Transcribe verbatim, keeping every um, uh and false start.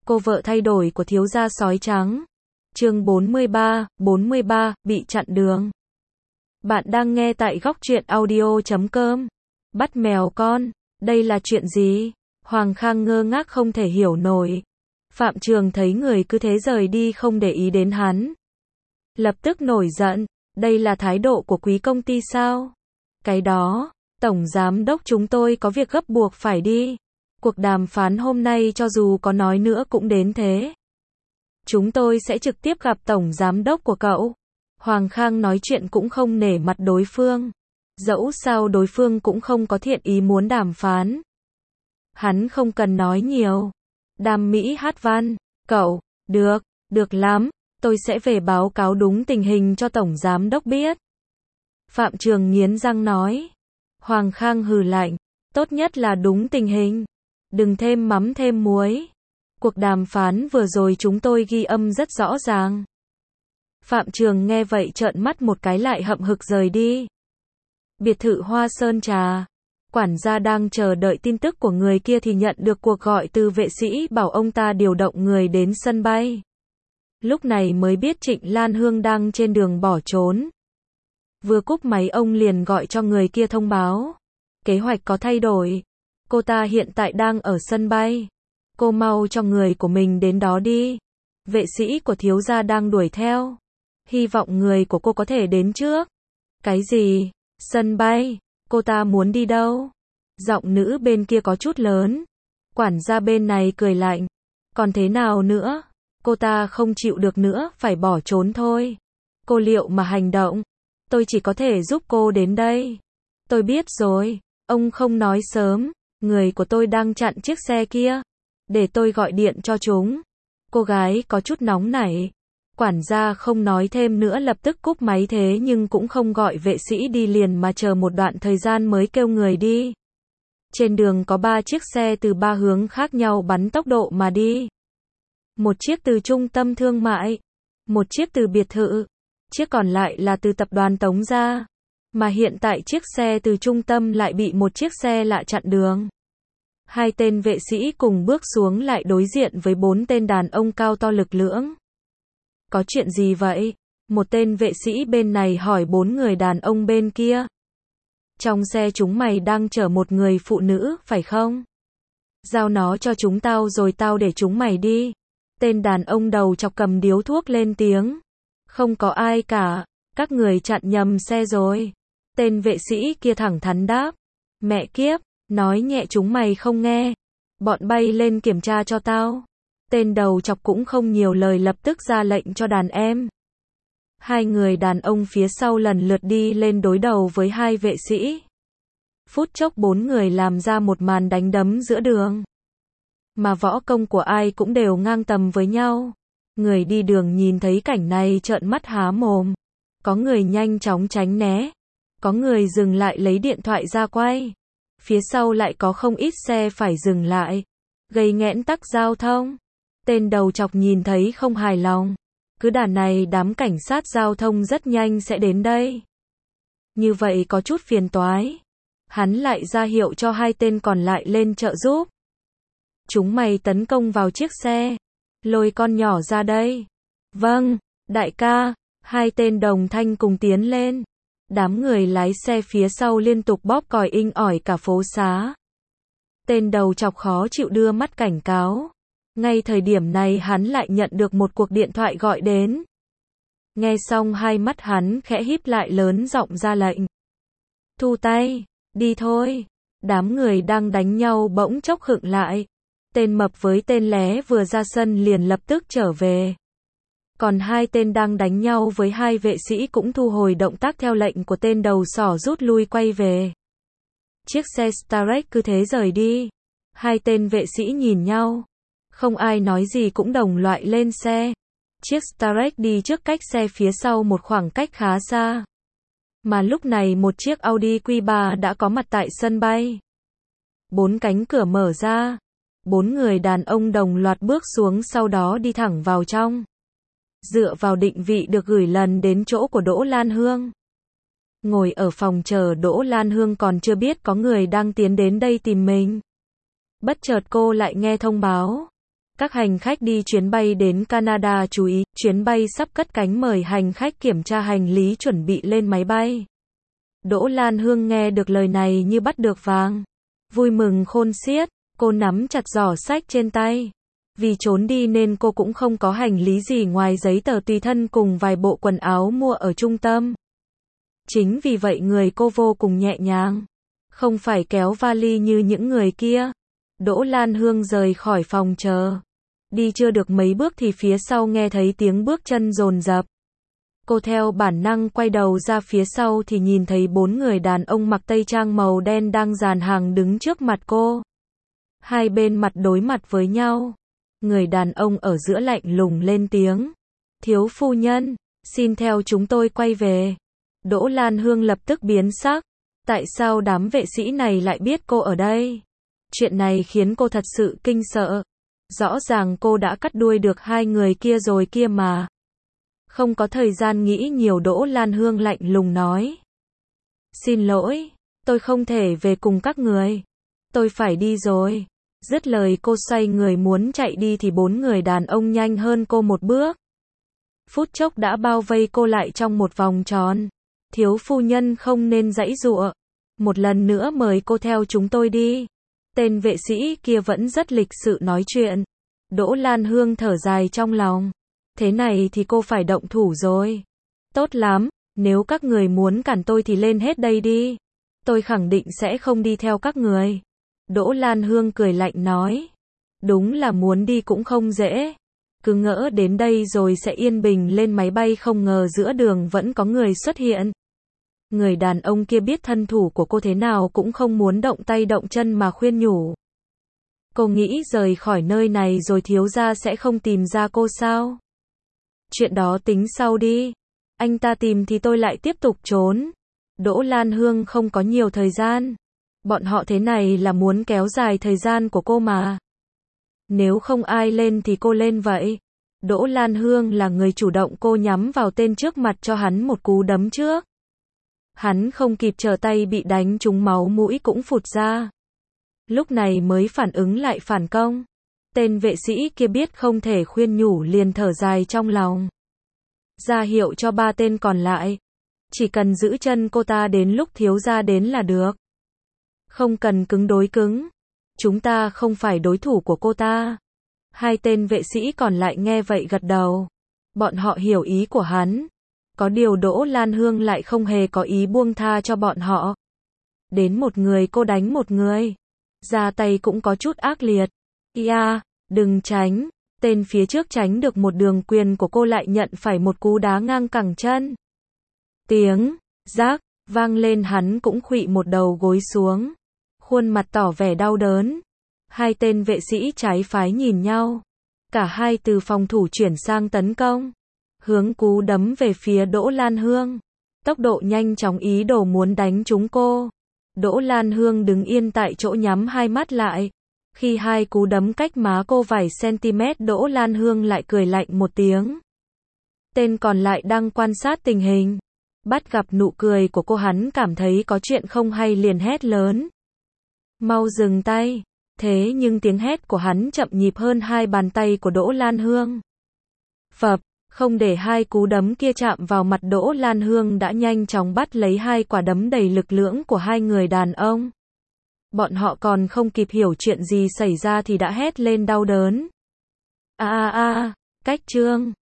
Cô vợ thay đổi của thiếu gia sói trắng. Chương bốn mươi ba, bốn mươi ba, bị chặn đường. Bạn đang nghe tại góc truyện audio chấm com. Bắt mèo con, đây là chuyện gì? Hoàng Khang ngơ ngác không thể hiểu nổi. Phạm Trường thấy người cứ thế rời đi không để ý đến hắn. Lập tức nổi giận, đây là thái độ của quý công ty sao? Cái đó, tổng giám đốc chúng tôi có việc gấp buộc phải đi. Cuộc đàm phán hôm nay cho dù có nói nữa cũng đến thế. Chúng tôi sẽ trực tiếp gặp tổng giám đốc của cậu. Hoàng Khang nói chuyện cũng không nể mặt đối phương. Dẫu sao đối phương cũng không có thiện ý muốn đàm phán. Hắn không cần nói nhiều. Đàm Mỹ hát văn, cậu, được, được lắm, tôi sẽ về báo cáo đúng tình hình cho tổng giám đốc biết. Phạm Trường nghiến răng nói. Hoàng Khang hừ lạnh, tốt nhất là đúng tình hình. Đừng thêm mắm thêm muối. Cuộc đàm phán vừa rồi chúng tôi ghi âm rất rõ ràng. Phạm Trường nghe vậy trợn mắt một cái lại hậm hực rời đi. Biệt thự Hoa Sơn Trà. Quản gia đang chờ đợi tin tức của người kia thì nhận được cuộc gọi từ vệ sĩ bảo ông ta điều động người đến sân bay. Lúc này mới biết Trịnh Lan Hương đang trên đường bỏ trốn. Vừa cúp máy ông liền gọi cho người kia thông báo. Kế hoạch có thay đổi. Cô ta hiện tại đang ở sân bay. Cô mau cho người của mình đến đó đi. Vệ sĩ của thiếu gia đang đuổi theo. Hy vọng người của cô có thể đến trước. Cái gì? Sân bay? Cô ta muốn đi đâu? Giọng nữ bên kia có chút lớn. Quản gia bên này cười lạnh. Còn thế nào nữa? Cô ta không chịu được nữa, phải bỏ trốn thôi. Cô liệu mà hành động? Tôi chỉ có thể giúp cô đến đây. Tôi biết rồi. Ông không nói sớm. Người của tôi đang chặn chiếc xe kia. Để tôi gọi điện cho chúng. Cô gái có chút nóng nảy. Quản gia không nói thêm nữa lập tức cúp máy thế nhưng cũng không gọi vệ sĩ đi liền mà chờ một đoạn thời gian mới kêu người đi. Trên đường có ba chiếc xe từ ba hướng khác nhau bắn tốc độ mà đi. Một chiếc từ trung tâm thương mại. Một chiếc từ biệt thự. Chiếc còn lại là từ tập đoàn Tống gia. Mà hiện tại chiếc xe từ trung tâm lại bị một chiếc xe lạ chặn đường. Hai tên vệ sĩ cùng bước xuống lại đối diện với bốn tên đàn ông cao to lực lưỡng. Có chuyện gì vậy? Một tên vệ sĩ bên này hỏi bốn người đàn ông bên kia. Trong xe chúng mày đang chở một người phụ nữ, phải không? Giao nó cho chúng tao rồi tao để chúng mày đi. Tên đàn ông đầu chọc cầm điếu thuốc lên tiếng. Không có ai cả, các người chặn nhầm xe rồi. Tên vệ sĩ kia thẳng thắn đáp. Mẹ kiếp, nói nhẹ chúng mày không nghe. Bọn bay lên kiểm tra cho tao. Tên đầu chọc cũng không nhiều lời lập tức ra lệnh cho đàn em. Hai người đàn ông phía sau lần lượt đi lên đối đầu với hai vệ sĩ. Phút chốc bốn người làm ra một màn đánh đấm giữa đường. Mà võ công của ai cũng đều ngang tầm với nhau. Người đi đường nhìn thấy cảnh này trợn mắt há mồm. Có người nhanh chóng tránh né. Có người dừng lại lấy điện thoại ra quay. Phía sau lại có không ít xe phải dừng lại. Gây nghẽn tắc giao thông. Tên đầu chọc nhìn thấy không hài lòng. Cứ đà này đám cảnh sát giao thông rất nhanh sẽ đến đây. Như vậy có chút phiền toái. Hắn lại ra hiệu cho hai tên còn lại lên trợ giúp. Chúng mày tấn công vào chiếc xe. Lôi con nhỏ ra đây. Vâng, đại ca. Hai tên đồng thanh cùng tiến lên. Đám người lái xe phía sau liên tục bóp còi inh ỏi cả phố xá. Tên đầu chọc khó chịu đưa mắt cảnh cáo. Ngay thời điểm này hắn lại nhận được một cuộc điện thoại gọi đến. Nghe xong hai mắt hắn khẽ híp lại lớn giọng ra lệnh. Thu tay, đi thôi. Đám người đang đánh nhau bỗng chốc khựng lại. Tên mập với tên lé vừa ra sân liền lập tức trở về. Còn hai tên đang đánh nhau với hai vệ sĩ cũng thu hồi động tác theo lệnh của tên đầu sỏ rút lui quay về. Chiếc xe Starrex cứ thế rời đi. Hai tên vệ sĩ nhìn nhau. Không ai nói gì cũng đồng loại lên xe. Chiếc Starrex đi trước cách xe phía sau một khoảng cách khá xa. Mà lúc này một chiếc Audi Q ba đã có mặt tại sân bay. Bốn cánh cửa mở ra. Bốn người đàn ông đồng loạt bước xuống sau đó đi thẳng vào trong. Dựa vào định vị được gửi lần đến chỗ của Đỗ Lan Hương. Ngồi ở phòng chờ Đỗ Lan Hương còn chưa biết có người đang tiến đến đây tìm mình. Bất chợt cô lại nghe thông báo. Các hành khách đi chuyến bay đến Canada chú ý, chuyến bay sắp cất cánh, mời hành khách kiểm tra hành lý chuẩn bị lên máy bay. Đỗ Lan Hương nghe được lời này như bắt được vàng. Vui mừng khôn xiết, cô nắm chặt giỏ sách trên tay. Vì trốn đi nên cô cũng không có hành lý gì ngoài giấy tờ tùy thân cùng vài bộ quần áo mua ở trung tâm. Chính vì vậy người cô vô cùng nhẹ nhàng. Không phải kéo vali như những người kia. Đỗ Lan Hương rời khỏi phòng chờ. Đi chưa được mấy bước thì phía sau nghe thấy tiếng bước chân dồn dập. Cô theo bản năng quay đầu ra phía sau thì nhìn thấy bốn người đàn ông mặc tây trang màu đen đang dàn hàng đứng trước mặt cô. Hai bên mặt đối mặt với nhau. Người đàn ông ở giữa lạnh lùng lên tiếng. Thiếu phu nhân, xin theo chúng tôi quay về. Đỗ Lan Hương lập tức biến sắc. Tại sao đám vệ sĩ này lại biết cô ở đây? Chuyện này khiến cô thật sự kinh sợ. Rõ ràng cô đã cắt đuôi được hai người kia rồi kia mà. Không có thời gian nghĩ nhiều, Đỗ Lan Hương lạnh lùng nói. Xin lỗi, tôi không thể về cùng các người. Tôi phải đi rồi. Dứt lời cô xoay người muốn chạy đi thì bốn người đàn ông nhanh hơn cô một bước. Phút chốc đã bao vây cô lại trong một vòng tròn. Thiếu phu nhân không nên giãy giụa. Một lần nữa mời cô theo chúng tôi đi. Tên vệ sĩ kia vẫn rất lịch sự nói chuyện. Đỗ Lan Hương thở dài trong lòng. Thế này thì cô phải động thủ rồi. Tốt lắm, nếu các người muốn cản tôi thì lên hết đây đi. Tôi khẳng định sẽ không đi theo các người. Đỗ Lan Hương cười lạnh nói. Đúng là muốn đi cũng không dễ. Cứ ngỡ đến đây rồi sẽ yên bình lên máy bay, không ngờ giữa đường vẫn có người xuất hiện. Người đàn ông kia biết thân thủ của cô thế nào cũng không muốn động tay động chân mà khuyên nhủ. Cô nghĩ rời khỏi nơi này rồi thiếu gia sẽ không tìm ra cô sao? Chuyện đó tính sau đi. Anh ta tìm thì tôi lại tiếp tục trốn. Đỗ Lan Hương không có nhiều thời gian. Bọn họ thế này là muốn kéo dài thời gian của cô mà. Nếu không ai lên thì cô lên vậy. Đỗ Lan Hương là người chủ động, cô nhắm vào tên trước mặt cho hắn một cú đấm trước. Hắn không kịp trở tay bị đánh trúng, máu mũi cũng phụt ra. Lúc này mới phản ứng lại phản công. Tên vệ sĩ kia biết không thể khuyên nhủ liền thở dài trong lòng. Ra hiệu cho ba tên còn lại. Chỉ cần giữ chân cô ta đến lúc thiếu gia đến là được. Không cần cứng đối cứng. Chúng ta không phải đối thủ của cô ta. Hai tên vệ sĩ còn lại nghe vậy gật đầu. Bọn họ hiểu ý của hắn. Có điều Đỗ Lan Hương lại không hề có ý buông tha cho bọn họ. Đến một người cô đánh một người. Ra tay cũng có chút ác liệt. Ia, đừng tránh. Tên phía trước tránh được một đường quyền của cô lại nhận phải một cú đá ngang cẳng chân. Tiếng rác vang lên, hắn cũng khuỵu một đầu gối xuống. Khuôn mặt tỏ vẻ đau đớn. Hai tên vệ sĩ trái phái nhìn nhau. Cả hai từ phòng thủ chuyển sang tấn công. Hướng cú đấm về phía Đỗ Lan Hương. Tốc độ nhanh chóng, ý đồ muốn đánh trúng cô. Đỗ Lan Hương đứng yên tại chỗ nhắm hai mắt lại. Khi hai cú đấm cách má cô vài cm, Đỗ Lan Hương lại cười lạnh một tiếng. Tên còn lại đang quan sát tình hình. Bắt gặp nụ cười của cô, hắn cảm thấy có chuyện không hay liền hét lớn. Mau dừng tay. Thế nhưng tiếng hét của hắn chậm nhịp hơn hai bàn tay của Đỗ Lan Hương. Phập, không để hai cú đấm kia chạm vào mặt, Đỗ Lan Hương đã nhanh chóng bắt lấy hai quả đấm đầy lực lưỡng của hai người đàn ông. Bọn họ còn không kịp hiểu chuyện gì xảy ra thì đã hét lên đau đớn. A a a, cách chương.